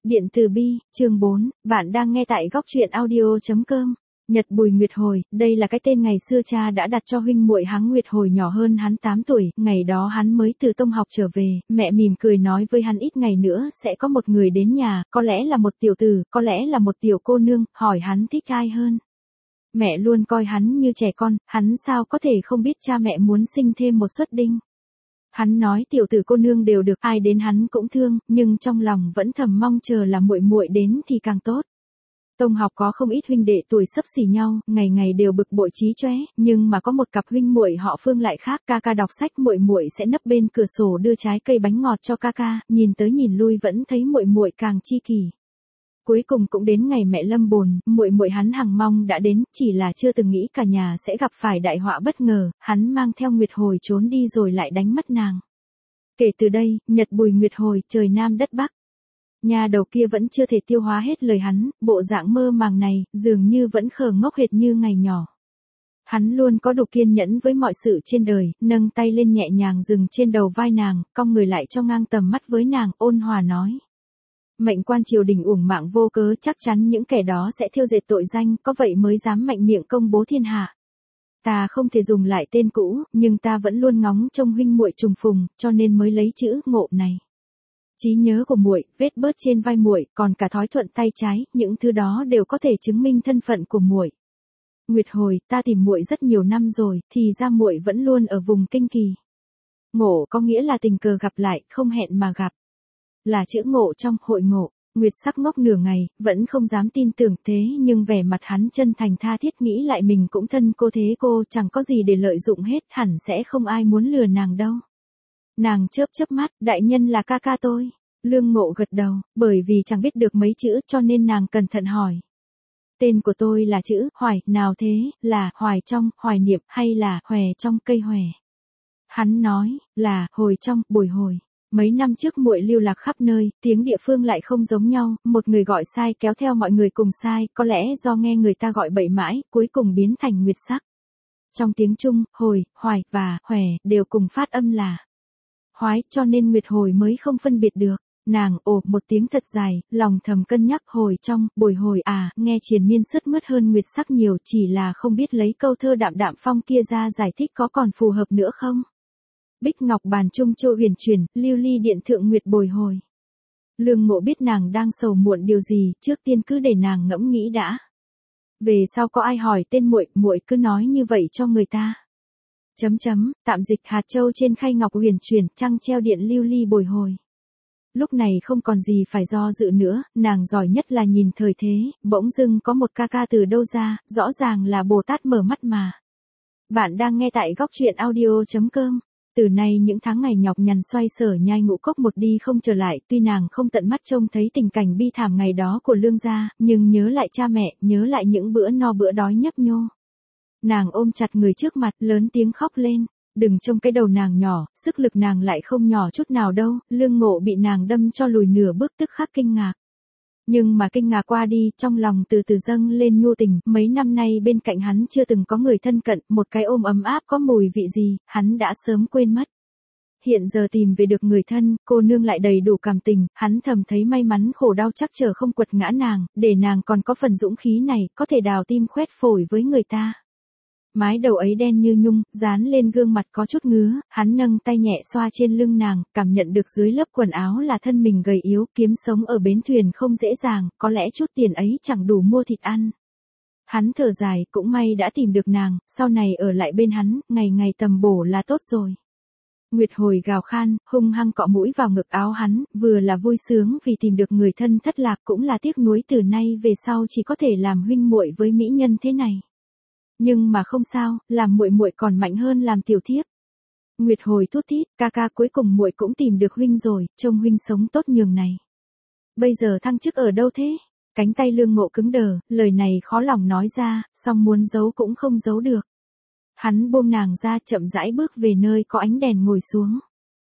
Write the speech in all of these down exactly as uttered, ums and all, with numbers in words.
Điện từ Bi, chương bốn, bạn đang nghe tại góc truyện audio chấm com. Nhật Bùi Nguyệt Hồi, đây là cái tên ngày xưa cha đã đặt cho huynh muội hắn. Nguyệt Hồi nhỏ hơn hắn tám tuổi, ngày đó hắn mới từ tông học trở về, mẹ mỉm cười nói với hắn ít ngày nữa sẽ có một người đến nhà, có lẽ là một tiểu tử, có lẽ là một tiểu cô nương, hỏi hắn thích ai hơn. Mẹ luôn coi hắn như trẻ con, hắn sao có thể không biết cha mẹ muốn sinh thêm một suất đinh. Hắn nói tiểu tử cô nương đều được, ai đến hắn cũng thương, nhưng trong lòng vẫn thầm mong chờ là muội muội đến thì càng tốt. Tông học có không ít huynh đệ tuổi xấp xỉ nhau, ngày ngày đều bực bội chí chóe, nhưng mà có một cặp huynh muội họ Phương lại khác, ca ca đọc sách, muội muội sẽ nấp bên cửa sổ đưa trái cây bánh ngọt cho ca ca, nhìn tới nhìn lui vẫn thấy muội muội càng chi kỷ. Cuối cùng cũng đến ngày mẹ lâm bồn, muội muội hắn hằng mong đã đến, chỉ là chưa từng nghĩ cả nhà sẽ gặp phải đại họa bất ngờ, hắn mang theo Nguyệt Hồi trốn đi rồi lại đánh mất nàng. Kể từ đây, Nhật Bùi Nguyệt Hồi, trời Nam đất Bắc. Nhà đầu kia vẫn chưa thể tiêu hóa hết lời hắn, bộ dạng mơ màng này, dường như vẫn khờ ngốc hệt như ngày nhỏ. Hắn luôn có đủ kiên nhẫn với mọi sự trên đời, nâng tay lên nhẹ nhàng dừng trên đầu vai nàng, cong người lại cho ngang tầm mắt với nàng, ôn hòa nói. Mệnh quan triều đình uổng mạng vô cớ, chắc chắn những kẻ đó sẽ thiêu dệt tội danh, có vậy mới dám mạnh miệng công bố thiên hạ. Ta không thể dùng lại tên cũ, nhưng ta vẫn luôn ngóng trông huynh muội trùng phùng, cho nên mới lấy chữ Ngộ này. Trí nhớ của muội, vết bớt trên vai muội, còn cả thói thuận tay trái, những thứ đó đều có thể chứng minh thân phận của muội. Nguyệt Hồi, ta tìm muội rất nhiều năm rồi, thì ra muội vẫn luôn ở vùng Kinh Kỳ. Ngộ có nghĩa là tình cờ gặp lại, không hẹn mà gặp. Là chữ ngộ trong hội ngộ. Nguyệt sắc ngốc nửa ngày, vẫn không dám tin tưởng thế, nhưng vẻ mặt hắn chân thành tha thiết, nghĩ lại mình cũng thân cô thế cô, chẳng có gì để lợi dụng hết, hẳn sẽ không ai muốn lừa nàng đâu. Nàng chớp chớp mắt, đại nhân là ca ca tôi. Lương Ngộ gật đầu, bởi vì chẳng biết được mấy chữ cho nên nàng cẩn thận hỏi. Tên của tôi là chữ Hoài, nào thế, là Hoài trong, hoài niệm, hay là Hòe trong cây hòe? Hắn nói, là Hồi trong, Bồi Hồi. Mấy năm trước muội lưu lạc khắp nơi, tiếng địa phương lại không giống nhau, một người gọi sai kéo theo mọi người cùng sai, có lẽ do nghe người ta gọi bậy mãi, cuối cùng biến thành nguyệt sắc. Trong tiếng Trung, hồi, hoài, và, hòe, đều cùng phát âm là hoái, cho nên Nguyệt Hồi mới không phân biệt được. Nàng, ồ, một tiếng thật dài, lòng thầm cân nhắc hồi trong, bồi hồi à, nghe triền miên sứt mướt hơn nguyệt sắc nhiều, chỉ là không biết lấy câu thơ đạm đạm phong kia ra giải thích có còn phù hợp nữa không? Bích ngọc bàn trung châu huyền truyền, lưu ly điện thượng nguyệt bồi hồi. Lương Ngộ biết nàng đang sầu muộn điều gì, trước tiên cứ để nàng ngẫm nghĩ đã. Về sau có ai hỏi tên muội, muội cứ nói như vậy cho người ta. Chấm chấm, tạm dịch hạt châu trên khay ngọc huyền truyền, trăng treo điện lưu ly bồi hồi. Lúc này không còn gì phải do dự nữa, nàng giỏi nhất là nhìn thời thế, bỗng dưng có một ca ca từ đâu ra, rõ ràng là Bồ Tát mở mắt mà. Bạn đang nghe tại góc truyện audio chấm com. Từ nay những tháng ngày nhọc nhằn xoay sở nhai ngũ cốc một đi không trở lại, tuy nàng không tận mắt trông thấy tình cảnh bi thảm ngày đó của Lương gia, nhưng nhớ lại cha mẹ, nhớ lại những bữa no bữa đói nhấp nhô. Nàng ôm chặt người trước mặt, lớn tiếng khóc lên. Đừng trông cái đầu nàng nhỏ, sức lực nàng lại không nhỏ chút nào đâu. Lương Ngộ bị nàng đâm cho lùi nửa bước tức khắc kinh ngạc. Nhưng mà kinh ngạc qua đi, trong lòng từ từ dâng lên nhu tình, mấy năm nay bên cạnh hắn chưa từng có người thân cận, một cái ôm ấm áp có mùi vị gì, hắn đã sớm quên mất. Hiện giờ tìm về được người thân, cô nương lại đầy đủ cảm tình, hắn thầm thấy may mắn khổ đau chắc chờ không quật ngã nàng, để nàng còn có phần dũng khí này, có thể đào tim khoét phổi với người ta. Mái đầu ấy đen như nhung, dán lên gương mặt có chút ngứa, hắn nâng tay nhẹ xoa trên lưng nàng, cảm nhận được dưới lớp quần áo là thân mình gầy yếu, kiếm sống ở bến thuyền không dễ dàng, có lẽ chút tiền ấy chẳng đủ mua thịt ăn. Hắn thở dài, cũng may đã tìm được nàng, sau này ở lại bên hắn, ngày ngày tầm bổ là tốt rồi. Nguyệt Hồi gào khan, hung hăng cọ mũi vào ngực áo hắn, vừa là vui sướng vì tìm được người thân thất lạc, cũng là tiếc nuối từ nay về sau chỉ có thể làm huynh muội với mỹ nhân thế này. Nhưng mà không sao, làm muội muội còn mạnh hơn làm tiểu thiếp. Nguyệt Hồi thút thít, ca ca cuối cùng muội cũng tìm được huynh rồi, trông huynh sống tốt nhường này. Bây giờ thăng chức ở đâu thế? Cánh tay Lương Ngộ cứng đờ, lời này khó lòng nói ra, song muốn giấu cũng không giấu được. Hắn buông nàng ra, chậm rãi bước về nơi có ánh đèn ngồi xuống.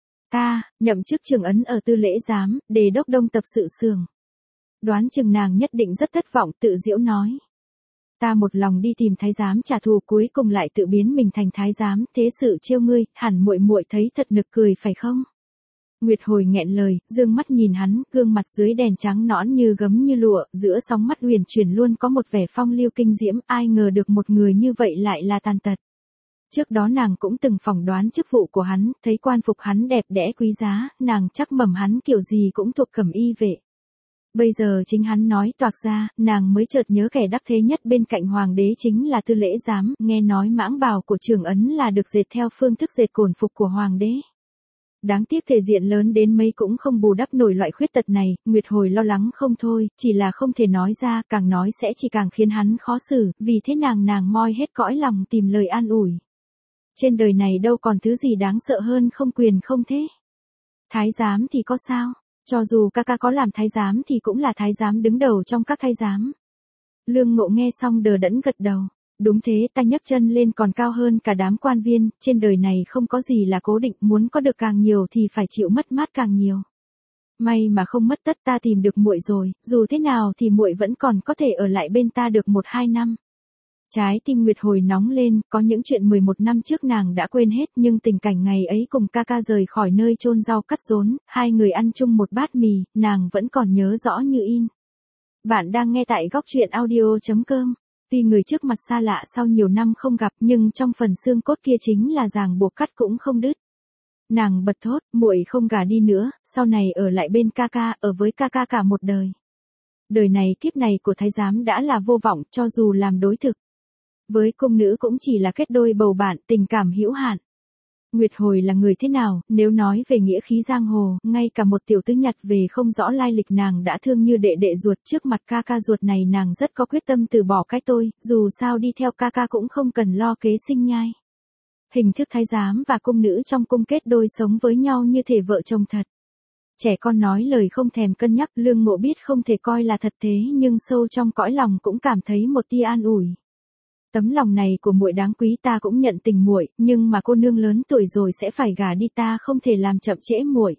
Ta, nhậm chức trưởng ấn ở tư lễ giám, đề đốc đông tập sự xưởng. Đoán chừng nàng nhất định rất thất vọng, tự giễu nói. Ta một lòng đi tìm thái giám trả thù, cuối cùng lại tự biến mình thành thái giám, thế sự trêu ngươi, hẳn muội muội thấy thật nực cười phải không? Nguyệt Hồi nghẹn lời, dương mắt nhìn hắn, gương mặt dưới đèn trắng nõn như gấm như lụa, giữa sóng mắt huyền chuyển luôn có một vẻ phong lưu kinh diễm, ai ngờ được một người như vậy lại là tàn tật. Trước đó nàng cũng từng phỏng đoán chức vụ của hắn, thấy quan phục hắn đẹp đẽ quý giá, nàng chắc mẩm hắn kiểu gì cũng thuộc cẩm y vệ. Bây giờ chính hắn nói toạc ra, nàng mới chợt nhớ kẻ đắc thế nhất bên cạnh hoàng đế chính là Tư Lễ Giám, nghe nói mãng bào của Trường Ấn là được dệt theo phương thức dệt cổn phục của hoàng đế. Đáng tiếc thể diện lớn đến mấy cũng không bù đắp nổi loại khuyết tật này, Nguyệt Hồi lo lắng không thôi, chỉ là không thể nói ra, càng nói sẽ chỉ càng khiến hắn khó xử, vì thế nàng nàng moi hết cõi lòng tìm lời an ủi. Trên đời này đâu còn thứ gì đáng sợ hơn không quyền không thế. Thái giám thì có sao? Cho dù ca ca có làm thái giám thì cũng là thái giám đứng đầu trong các thái giám. Lương Ngộ nghe xong đờ đẫn gật đầu. Đúng thế, ta nhấc chân lên còn cao hơn cả đám quan viên, trên đời này không có gì là cố định, muốn có được càng nhiều thì phải chịu mất mát càng nhiều. May mà không mất tất, ta tìm được muội rồi, dù thế nào thì muội vẫn còn có thể ở lại bên ta được một hai năm. Trái tim Nguyệt Hồi nóng lên, có những chuyện mười một năm trước nàng đã quên hết, nhưng tình cảnh ngày ấy cùng ca ca rời khỏi nơi chôn rau cắt rốn, hai người ăn chung một bát mì, nàng vẫn còn nhớ rõ như in. Bạn đang nghe tại góc truyện audio chấm com. Tuy người trước mặt xa lạ sau nhiều năm không gặp, nhưng trong phần xương cốt kia chính là ràng buộc cắt cũng không đứt. Nàng bật thốt, muội không gả đi nữa, sau này ở lại bên ca ca, ở với ca ca cả một đời. Đời này kiếp này của thái giám đã là vô vọng, cho dù làm đối thực. Với cung nữ cũng chỉ là kết đôi bầu bạn, tình cảm hữu hạn. Nguyệt Hồi là người thế nào, nếu nói về nghĩa khí giang hồ, ngay cả một tiểu tứ nhặt về không rõ lai lịch nàng đã thương như đệ đệ ruột, trước mặt ca ca ruột này nàng rất có quyết tâm từ bỏ cái tôi, dù sao đi theo ca ca cũng không cần lo kế sinh nhai. Hình thức thái giám và cung nữ trong cung kết đôi sống với nhau như thể vợ chồng thật. Trẻ con nói lời không thèm cân nhắc, Lương Ngộ biết không thể coi là thật thế, nhưng sâu trong cõi lòng cũng cảm thấy một tia an ủi. Tấm lòng này của muội đáng quý, ta cũng nhận tình muội, nhưng mà cô nương lớn tuổi rồi sẽ phải gả đi, ta không thể làm chậm trễ muội.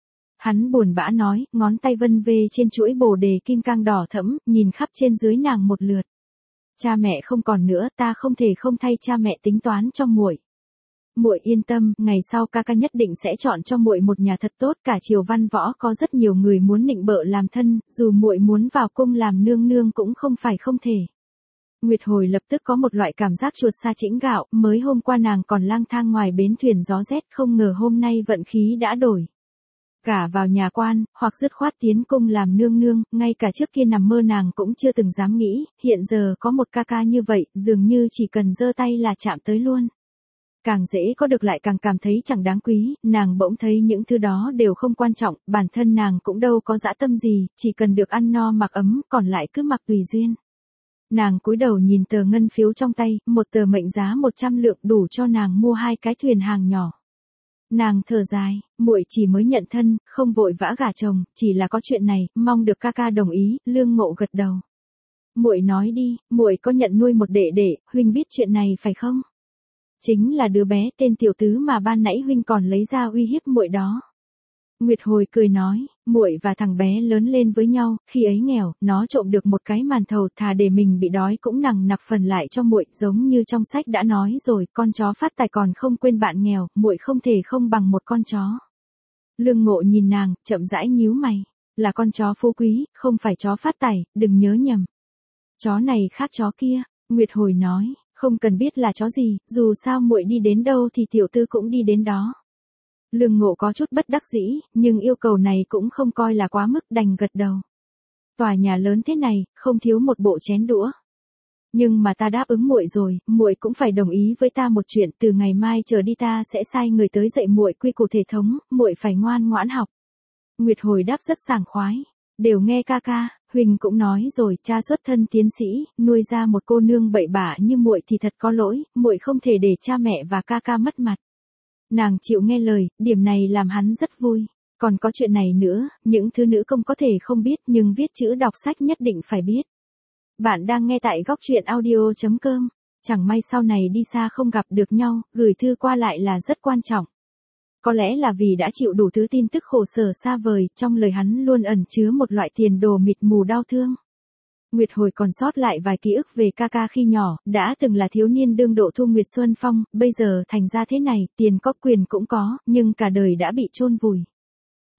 Hắn buồn bã nói, ngón tay vân vê trên chuỗi bồ đề kim cang đỏ thẫm, nhìn khắp trên dưới nàng một lượt. Cha mẹ không còn nữa, ta không thể không thay cha mẹ tính toán cho muội. Muội yên tâm, ngày sau ca ca nhất định sẽ chọn cho muội một nhà thật tốt, cả triều văn võ có rất nhiều người muốn nịnh bợ làm thân, dù muội muốn vào cung làm nương nương cũng không phải không thể. Nguyệt Hồi lập tức có một loại cảm giác chuột sa chĩnh gạo, mới hôm qua nàng còn lang thang ngoài bến thuyền gió rét, không ngờ hôm nay vận khí đã đổi. Cả vào nhà quan, hoặc dứt khoát tiến cung làm nương nương, ngay cả trước kia nằm mơ nàng cũng chưa từng dám nghĩ, hiện giờ có một ca ca như vậy, dường như chỉ cần giơ tay là chạm tới luôn. Càng dễ có được lại càng cảm thấy chẳng đáng quý, nàng bỗng thấy những thứ đó đều không quan trọng, bản thân nàng cũng đâu có dã tâm gì, chỉ cần được ăn no mặc ấm, còn lại cứ mặc tùy duyên. Nàng cúi đầu nhìn tờ ngân phiếu trong tay, một tờ mệnh giá một trăm lượng đủ cho nàng mua hai cái thuyền hàng nhỏ. Nàng thở dài, muội chỉ mới nhận thân, không vội vã gả chồng, chỉ là có chuyện này, mong được ca ca đồng ý. Lương Ngộ gật đầu. Muội nói đi, muội có nhận nuôi một đệ đệ, huynh biết chuyện này phải không? Chính là đứa bé tên Tiểu Tứ mà ban nãy huynh còn lấy ra uy hiếp muội đó. Nguyệt Hồi cười nói, muội và thằng bé lớn lên với nhau, khi ấy nghèo, nó trộm được một cái màn thầu, thà để mình bị đói cũng nằng nặc phần lại cho muội, giống như trong sách đã nói rồi, con chó phát tài còn không quên bạn nghèo, muội không thể không bằng một con chó. Lương Ngộ nhìn nàng, chậm rãi nhíu mày, là con chó phú quý, không phải chó phát tài, đừng nhớ nhầm. Chó này khác chó kia, Nguyệt Hồi nói, không cần biết là chó gì, dù sao muội đi đến đâu thì tiểu tư cũng đi đến đó. Lương Ngộ có chút bất đắc dĩ, nhưng yêu cầu này cũng không coi là quá mức, đành gật đầu. Tòa nhà lớn thế này, không thiếu một bộ chén đũa. Nhưng mà ta đáp ứng muội rồi, muội cũng phải đồng ý với ta một chuyện, từ ngày mai trở đi ta sẽ sai người tới dạy muội quy củ thể thống, muội phải ngoan ngoãn học. Nguyệt Hồi đáp rất sảng khoái, đều nghe ca ca, huynh cũng nói rồi, cha xuất thân tiến sĩ, nuôi ra một cô nương bậy bạ như muội thì thật có lỗi, muội không thể để cha mẹ và ca ca mất mặt. Nàng chịu nghe lời, điểm này làm hắn rất vui. Còn có chuyện này nữa, những thứ nữ công có thể không biết nhưng viết chữ đọc sách nhất định phải biết. Bạn đang nghe tại góc truyện audio chấm com. Chẳng may sau này đi xa không gặp được nhau, gửi thư qua lại là rất quan trọng. Có lẽ là vì đã chịu đủ thứ tin tức khổ sở xa vời, trong lời hắn luôn ẩn chứa một loại tiền đồ mịt mù đau thương. Nguyệt Hồi còn sót lại vài ký ức về ca ca khi nhỏ, đã từng là thiếu niên đương độ thu Nguyệt Xuân Phong, bây giờ thành ra thế này, tiền có quyền cũng có, nhưng cả đời đã bị chôn vùi.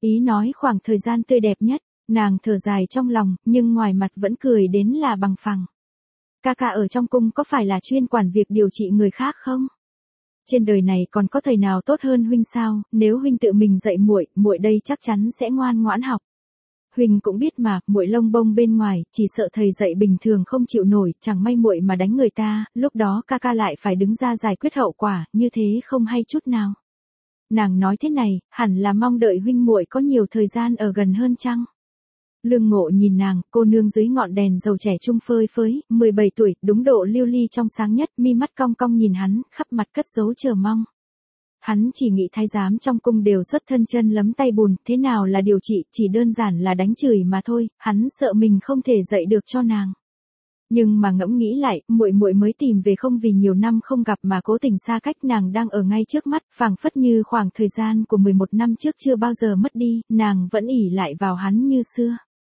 Ý nói khoảng thời gian tươi đẹp nhất, nàng thở dài trong lòng, nhưng ngoài mặt vẫn cười đến là bằng phẳng. Ca ca ở trong cung có phải là chuyên quản việc điều trị người khác không? Trên đời này còn có thầy nào tốt hơn huynh sao, nếu huynh tự mình dạy muội, muội đây chắc chắn sẽ ngoan ngoãn học. Huynh cũng biết mà, muội lông bông bên ngoài, chỉ sợ thầy dạy bình thường không chịu nổi, chẳng may muội mà đánh người ta, lúc đó ca ca lại phải đứng ra giải quyết hậu quả, như thế không hay chút nào. Nàng nói thế này, hẳn là mong đợi huynh muội có nhiều thời gian ở gần hơn chăng? Lương Ngộ nhìn nàng, cô nương dưới ngọn đèn dầu trẻ trung phơi phới, mười bảy tuổi, đúng độ lưu ly trong sáng nhất, mi mắt cong cong nhìn hắn, khắp mặt cất dấu chờ mong. Hắn chỉ nghĩ thái giám trong cung đều xuất thân chân lấm tay bùn, thế nào là điều trị, chỉ đơn giản là đánh chửi mà thôi, hắn sợ mình không thể dạy được cho nàng. Nhưng mà ngẫm nghĩ lại, muội muội mới tìm về không vì nhiều năm không gặp mà cố tình xa cách, nàng đang ở ngay trước mắt, phảng phất như khoảng thời gian của mười một năm trước chưa bao giờ mất đi, nàng vẫn ỷ lại vào hắn như xưa.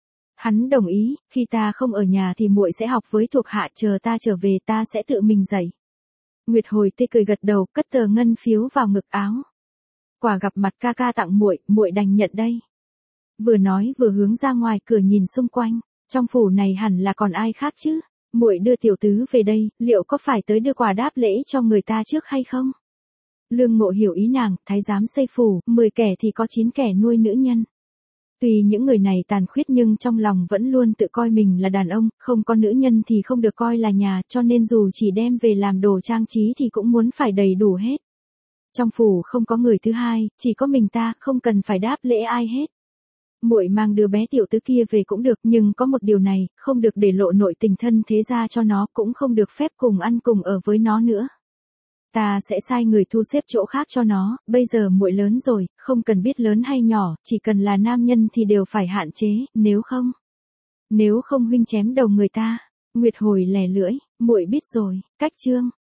Hắn đồng ý, khi ta không ở nhà thì muội sẽ học với thuộc hạ, chờ ta trở về ta sẽ tự mình dạy. Nguyệt Hồi tê cười gật đầu, cất tờ ngân phiếu vào ngực áo. Quà gặp mặt ca ca tặng muội, muội đành nhận đây. Vừa nói vừa hướng ra ngoài cửa nhìn xung quanh, trong phủ này hẳn là còn ai khác chứ? Muội đưa tiểu tứ về đây, liệu có phải tới đưa quà đáp lễ cho người ta trước hay không? Lương Ngộ hiểu ý nàng, thái giám xây phủ, mười kẻ thì có chín kẻ nuôi nữ nhân. Tuy những người này tàn khuyết nhưng trong lòng vẫn luôn tự coi mình là đàn ông, không có nữ nhân thì không được coi là nhà, cho nên dù chỉ đem về làm đồ trang trí thì cũng muốn phải đầy đủ hết. Trong phủ không có người thứ hai, chỉ có mình ta, không cần phải đáp lễ ai hết. Muội mang đứa bé tiểu tứ kia về cũng được, nhưng có một điều này, không được để lộ nội tình thân thế gia cho nó, cũng không được phép cùng ăn cùng ở với nó nữa. Ta sẽ sai người thu xếp chỗ khác cho nó, bây giờ muội lớn rồi, không cần biết lớn hay nhỏ, chỉ cần là nam nhân thì đều phải hạn chế, nếu không. Nếu không huynh chém đầu người ta. Nguyệt Hồi lè lưỡi, muội biết rồi, cách chương.